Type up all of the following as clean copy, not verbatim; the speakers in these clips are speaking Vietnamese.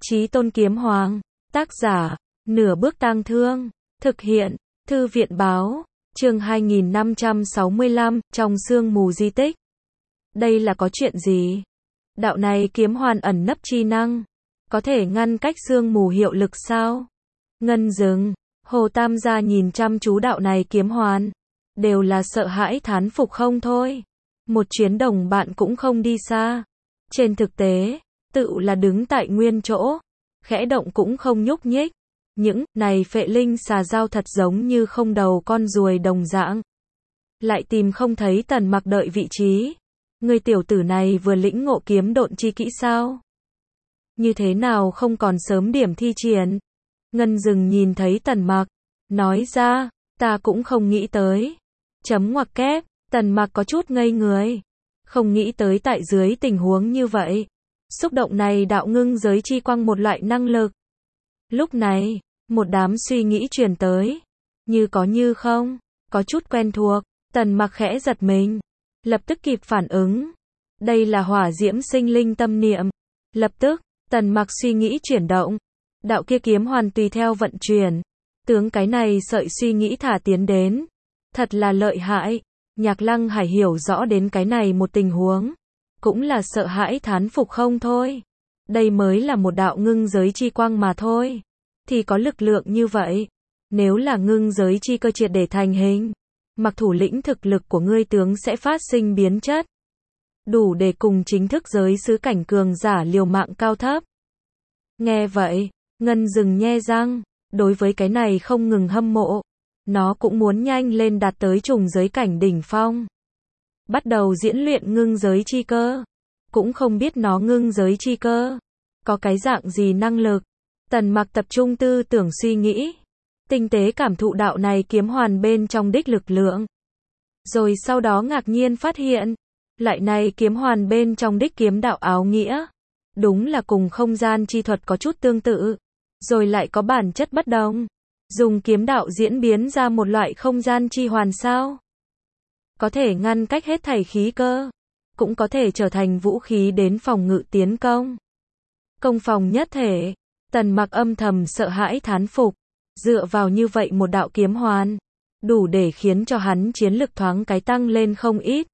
Chí Tôn Kiếm Hoàng, tác giả, Nửa Bước Tang Thương, thực hiện, Thư viện báo, chương 2565, trong sương mù di tích. Đây là có chuyện gì? Đạo này kiếm hoàn ẩn nấp chi năng, có thể ngăn cách sương mù hiệu lực sao? Ngân Dừng, Hồ Tam gia nhìn chăm chú đạo này kiếm hoàn, đều là sợ hãi thán phục không thôi. Một chuyến đồng bạn cũng không đi xa. Trên thực tế, tự là đứng tại nguyên chỗ, khẽ động cũng không nhúc nhích. Những này phệ linh xà dao thật giống như không đầu con ruồi đồng dạng. Lại tìm không thấy Tần Mặc đợi vị trí. Người tiểu tử này vừa lĩnh ngộ kiếm độn chi kỹ sao? Như thế nào không còn sớm điểm thi triển? Ngân Dừng nhìn thấy Tần Mặc, nói ra, ta cũng không nghĩ tới. Chấm ngoặc kép, Tần Mặc có chút ngây người. Không nghĩ tới tại dưới tình huống như vậy. Xúc động này đạo ngưng giới chi quang một loại năng lực. Lúc này, một đám suy nghĩ truyền tới. Như có như không, có chút quen thuộc. Tần Mặc khẽ giật mình, lập tức kịp phản ứng. Đây là hỏa diễm sinh linh tâm niệm. Lập tức, Tần Mặc suy nghĩ chuyển động. Đạo kia kiếm hoàn tùy theo vận chuyển. Tướng cái này sợi suy nghĩ thả tiến đến. Thật là lợi hại. Nhạc Lăng Hải hiểu rõ đến cái này một tình huống. Cũng là sợ hãi thán phục không thôi. Đây mới là một đạo ngưng giới chi quang mà thôi. Thì có lực lượng như vậy. Nếu là ngưng giới chi cơ triệt để thành hình, mặc thủ lĩnh thực lực của ngươi tướng sẽ phát sinh biến chất. Đủ để cùng chính thức giới sứ cảnh cường giả liều mạng cao thấp. Nghe vậy, Ngân Dừng nhe răng, đối với cái này không ngừng hâm mộ. Nó cũng muốn nhanh lên đạt tới trùng giới cảnh đỉnh phong. Bắt đầu diễn luyện ngưng giới chi cơ. Cũng không biết nó ngưng giới chi cơ có cái dạng gì năng lực. Tần Mặc tập trung tư tưởng suy nghĩ, tinh tế cảm thụ đạo này kiếm hoàn bên trong đích lực lượng. Rồi sau đó ngạc nhiên phát hiện, lại này kiếm hoàn bên trong đích kiếm đạo áo nghĩa, đúng là cùng không gian chi thuật có chút tương tự, rồi lại có bản chất bất đồng. Dùng kiếm đạo diễn biến ra một loại không gian chi hoàn sao? Có thể ngăn cách hết thảy khí cơ, cũng có thể trở thành vũ khí đến phòng ngự tiến công. Công phòng nhất thể. Tần Mặc âm thầm sợ hãi thán phục. Dựa vào như vậy một đạo kiếm hoàn, đủ để khiến cho hắn chiến lực thoáng cái tăng lên không ít.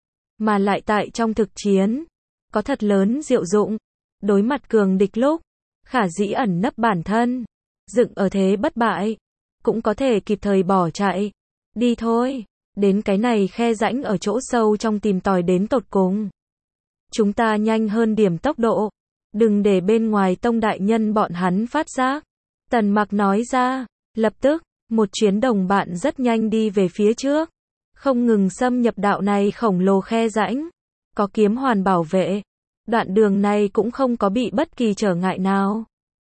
Mà lại tại trong thực chiến, có thật lớn diệu dụng. Đối mặt cường địch lúc, khả dĩ ẩn nấp bản thân, dựng ở thế bất bại, cũng có thể kịp thời bỏ chạy. Đi thôi, đến cái này khe rãnh ở chỗ sâu trong tìm tòi đến tột cùng. Chúng ta nhanh hơn điểm tốc độ, đừng để bên ngoài tông đại nhân bọn hắn phát giác. Tần Mặc nói ra, lập tức, một chuyến đồng bạn rất nhanh đi về phía trước, không ngừng xâm nhập đạo này khổng lồ khe rãnh. Có kiếm hoàn bảo vệ, đoạn đường này cũng không có bị bất kỳ trở ngại nào.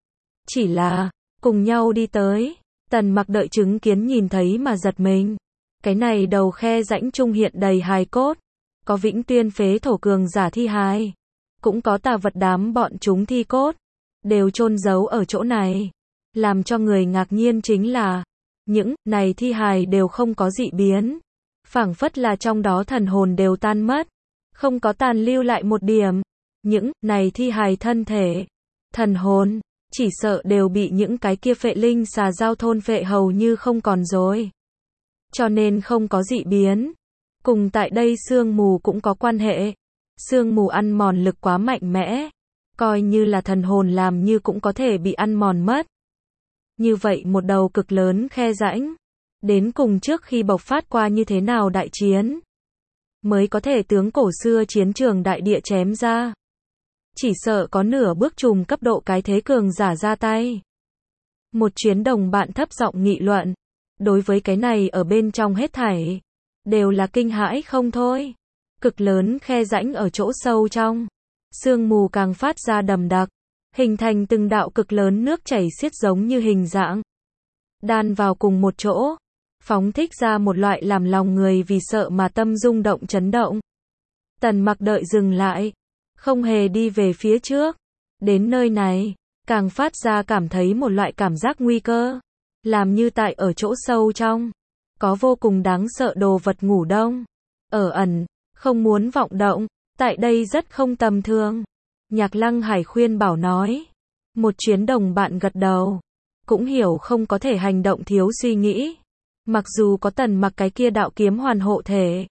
Chỉ là, cùng nhau đi tới, Tần Mặc đợi chứng kiến nhìn thấy mà giật mình. Cái này đầu khe rãnh trung hiện đầy hài cốt, có vĩnh tuyên phế thổ cường giả thi hài, cũng có tà vật đám bọn chúng thi cốt, đều chôn giấu ở chỗ này. Làm cho người ngạc nhiên chính là, những này thi hài đều không có dị biến, phảng phất là trong đó thần hồn đều tan mất, không có tàn lưu lại một điểm. Những này thi hài thân thể, thần hồn, chỉ sợ đều bị những cái kia phệ linh xà dao thôn phệ hầu như không còn rồi. Cho nên không có dị biến. Cùng tại đây sương mù cũng có quan hệ. Sương mù ăn mòn lực quá mạnh mẽ, coi như là thần hồn làm như cũng có thể bị ăn mòn mất. Như vậy một đầu cực lớn khe rãnh, đến cùng trước khi bộc phát qua như thế nào đại chiến, mới có thể tướng cổ xưa chiến trường đại địa chém ra. Chỉ sợ có nửa bước trùm cấp độ cái thế cường giả ra tay. Một chuyến đồng bạn thấp giọng nghị luận, đối với cái này ở bên trong hết thảy, đều là kinh hãi không thôi. Cực lớn khe rãnh ở chỗ sâu trong, sương mù càng phát ra đậm đặc, hình thành từng đạo cực lớn nước chảy xiết giống như hình dạng, đan vào cùng một chỗ, phóng thích ra một loại làm lòng người vì sợ mà tâm rung động chấn động. Tần Mặc đợi dừng lại, không hề đi về phía trước. Đến nơi này, càng phát ra cảm thấy một loại cảm giác nguy cơ, làm như tại ở chỗ sâu trong, có vô cùng đáng sợ đồ vật ngủ đông, ở ẩn, không muốn vọng động, tại đây rất không tầm thường. Nhạc Lăng Hải khuyên bảo nói, Một chuyến đồng bạn gật đầu. Cũng hiểu không có thể hành động thiếu suy nghĩ. Mặc dù có Tần Mặc cái kia đạo kiếm hoàn hộ thể.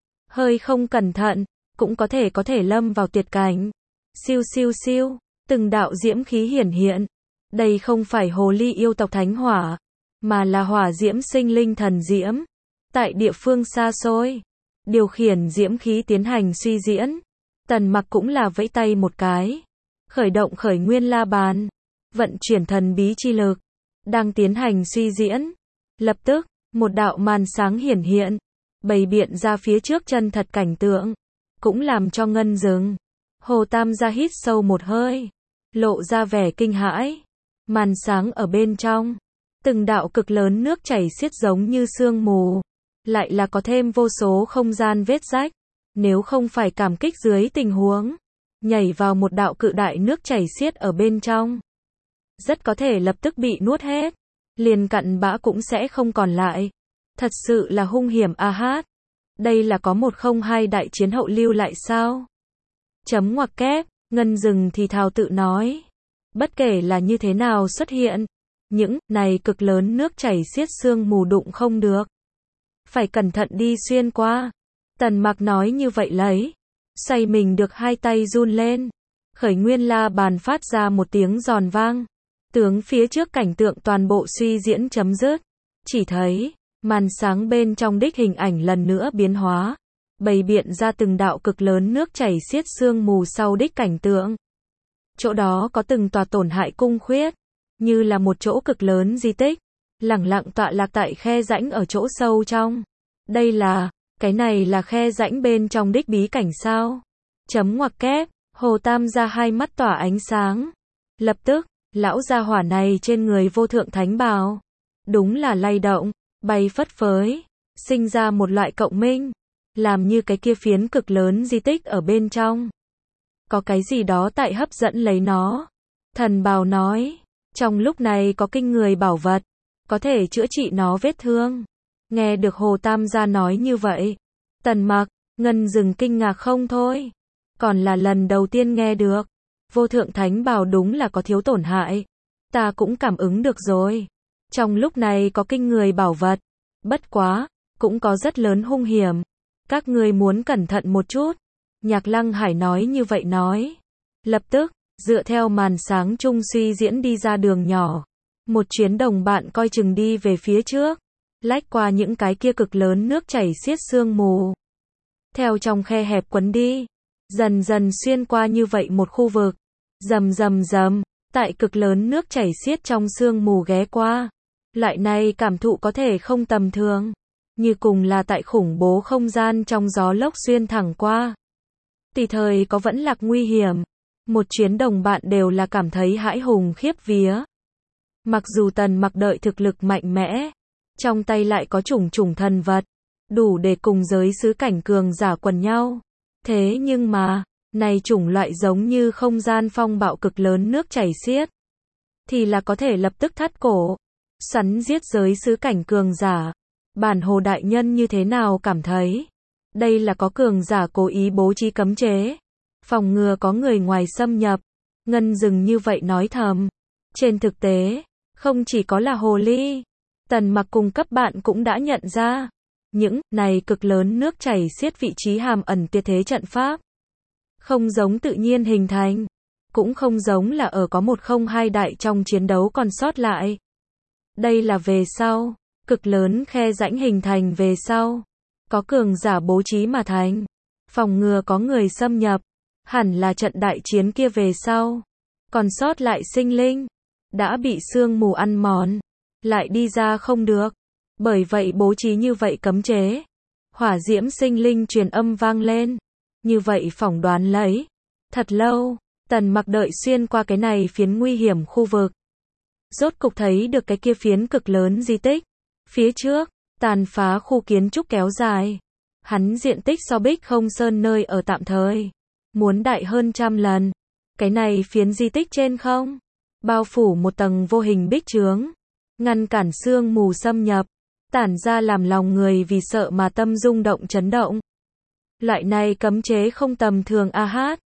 Hơi không cẩn thận, cũng có thể lâm vào tuyệt cảnh. Siêu siêu siêu, từng đạo diễm khí hiển hiện. Đây không phải hồ ly yêu tộc thánh hỏa, mà là hỏa diễm sinh linh thần diễm. Tại địa phương xa xôi, điều khiển diễm khí tiến hành suy diễn. Tần Mặc cũng là vẫy tay một cái. Khởi động khởi nguyên la bàn. Vận chuyển thần bí chi lực. Đang tiến hành suy diễn. Lập tức, một đạo màn sáng hiển hiện. Bày biện ra phía trước chân thật cảnh tượng. Cũng làm cho Ngân dừng. Hồ Tam gia hít sâu một hơi. Lộ ra vẻ kinh hãi. Màn sáng ở bên trong. Từng đạo cực lớn nước chảy xiết giống như sương mù. Lại là có thêm vô số không gian vết rách. Nếu không phải cảm kích dưới tình huống. Nhảy vào một đạo cự đại nước chảy xiết ở bên trong. Rất có thể lập tức bị nuốt hết. Liền cặn bã cũng sẽ không còn lại. Thật sự là hung hiểm a hát. Đây là có 102 đại chiến hậu lưu lại sao? Chấm ngoặc kép, Ngân dừng thì thào tự nói. Bất kể là như thế nào xuất hiện. Những này cực lớn nước chảy xiết sương mù đụng không được. Phải cẩn thận đi xuyên qua. Tần Mặc nói như vậy lấy. Xoay mình được hai tay run lên. Khởi nguyên la bàn phát ra một tiếng giòn vang. Tướng phía trước cảnh tượng toàn bộ suy diễn chấm dứt. Chỉ thấy, màn sáng bên trong đích hình ảnh lần nữa biến hóa. Bày biện ra từng đạo cực lớn nước chảy xiết sương mù sau đích cảnh tượng. Chỗ đó có từng tòa tổn hại cung khuyết. Như là một chỗ cực lớn di tích. Lẳng lặng tọa lạc tại khe rãnh ở chỗ sâu trong. Đây là, cái này là khe rãnh bên trong đích bí cảnh sao? Chấm ngoặc kép, Hồ Tam gia hai mắt tỏa ánh sáng. Lập tức, lão gia hỏa này trên người vô thượng thánh bào. Đúng là lay động, bay phất phới, sinh ra một loại cộng minh. Làm như cái kia phiến cực lớn di tích ở bên trong. Có cái gì đó tại hấp dẫn lấy nó. Thần bào nói, trong lúc này có kinh người bảo vật. Có thể chữa trị nó vết thương. Nghe được Hồ Tam gia nói như vậy. Tần Mặc, Ngân dừng kinh ngạc không thôi. Còn là lần đầu tiên nghe được. Vô thượng thánh bào đúng là có thiếu tổn hại. Ta cũng cảm ứng được rồi. Trong lúc này có kinh người bảo vật. Bất quá, cũng có rất lớn hung hiểm. Các ngươi muốn cẩn thận một chút. Nhạc Lăng Hải nói như vậy nói. Lập tức, dựa theo màn sáng trung suy diễn đi ra đường nhỏ. Một chuyến đồng bạn coi chừng đi về phía trước. Lách qua những cái kia cực lớn nước chảy xiết sương mù. Theo trong khe hẹp quấn đi. Dần dần xuyên qua như vậy một khu vực. Rầm rầm rầm. Tại cực lớn nước chảy xiết trong sương mù ghé qua. Loại này cảm thụ có thể không tầm thường. Như cùng là tại khủng bố không gian trong gió lốc xuyên thẳng qua. Tùy thời có vẫn lạc nguy hiểm. Một chuyến đồng bạn đều là cảm thấy hãi hùng khiếp vía. Mặc dù Tần Mặc đợi thực lực mạnh mẽ. Trong tay lại có chủng chủng thần vật. Đủ để cùng giới xứ cảnh cường giả quần nhau. Thế nhưng mà, này chủng loại giống như không gian phong bạo cực lớn nước chảy xiết. Thì là có thể lập tức thắt cổ. Sắn giết giới xứ cảnh cường giả. Bản Hồ đại nhân như thế nào cảm thấy? Đây là có cường giả cố ý bố trí cấm chế. Phòng ngừa có người ngoài xâm nhập. Ngân dừng như vậy nói thầm. Trên thực tế, không chỉ có là hồ ly. Tần Mặc cùng cấp bạn cũng đã nhận ra. Những này cực lớn nước chảy xiết vị trí hàm ẩn tuyệt thế trận pháp. Không giống tự nhiên hình thành. Cũng không giống là ở có 102 đại trong chiến đấu còn sót lại. Đây là về sau. Cực lớn khe rãnh hình thành về sau. Có cường giả bố trí mà thành. Phòng ngừa có người xâm nhập. Hẳn là trận đại chiến kia về sau. Còn sót lại sinh linh. Đã bị sương mù ăn mòn. Lại đi ra không được. Bởi vậy bố trí như vậy cấm chế. Hỏa diễm sinh linh truyền âm vang lên. Như vậy phỏng đoán lấy. Thật lâu, Tần Mặc đợi xuyên qua cái này phiến nguy hiểm khu vực. Rốt cục thấy được cái kia phiến cực lớn di tích. Phía trước, tàn phá khu kiến trúc kéo dài. Hắn diện tích so Bích Không Sơn nơi ở tạm thời. Muốn đại hơn 100 lần. Cái này phiến di tích trên không. Bao phủ một tầng vô hình bích chướng. Ngăn cản sương mù xâm nhập. Tản ra làm lòng người vì sợ mà tâm rung động chấn động. Loại này cấm chế không tầm thường a hát.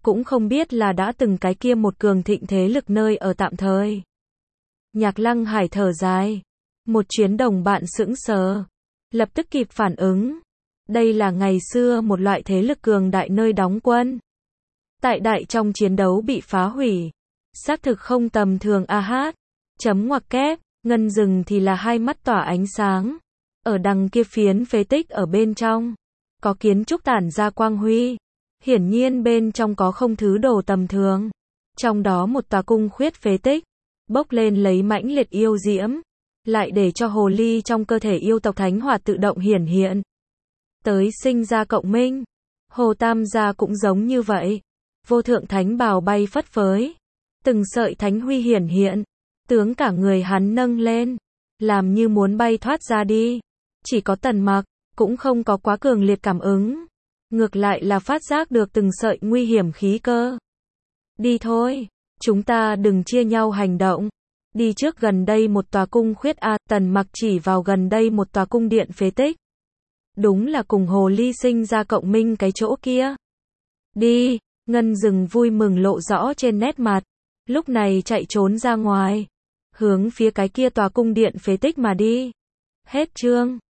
cũng không biết là đã từng cái kia một cường thịnh thế lực nơi ở tạm thời. Nhạc Lăng Hải thở dài. Một chuyến đồng bạn sững sờ. Lập tức kịp phản ứng. Đây là ngày xưa một loại thế lực cường đại nơi đóng quân. Tại đại trong chiến đấu bị phá hủy. Xác thực không tầm thường a hát. Chấm ngoặc kép, Ngân Dừng thì là hai mắt tỏa ánh sáng. Ở đằng kia phiến phế tích ở bên trong. Có kiến trúc tản ra quang huy. Hiển nhiên bên trong có không thứ đồ tầm thường. Trong đó một tòa cung khuyết phế tích. Bốc lên lấy mãnh liệt yêu diễm. Lại để cho hồ ly trong cơ thể yêu tộc thánh hỏa tự động hiển hiện. Tới sinh ra cộng minh. Hồ Tam gia cũng giống như vậy. Vô thượng thánh bào bay phất phới. Từng sợi thánh huy hiển hiện. Tướng cả người hắn nâng lên. Làm như muốn bay thoát ra đi. Chỉ có Tần Mặc, cũng không có quá cường liệt cảm ứng. Ngược lại là phát giác được từng sợi nguy hiểm khí cơ. Đi thôi. Chúng ta đừng chia nhau hành động. Đi trước gần đây một tòa cung khuyết a. Tần Mặc chỉ vào gần đây một tòa cung điện phế tích. Đúng là cùng hồ ly sinh ra cộng minh cái chỗ kia. Đi. Ngân Dừng vui mừng lộ rõ trên nét mặt. Lúc này chạy trốn ra ngoài. Hướng phía cái kia tòa cung điện phế tích mà đi. Hết chương.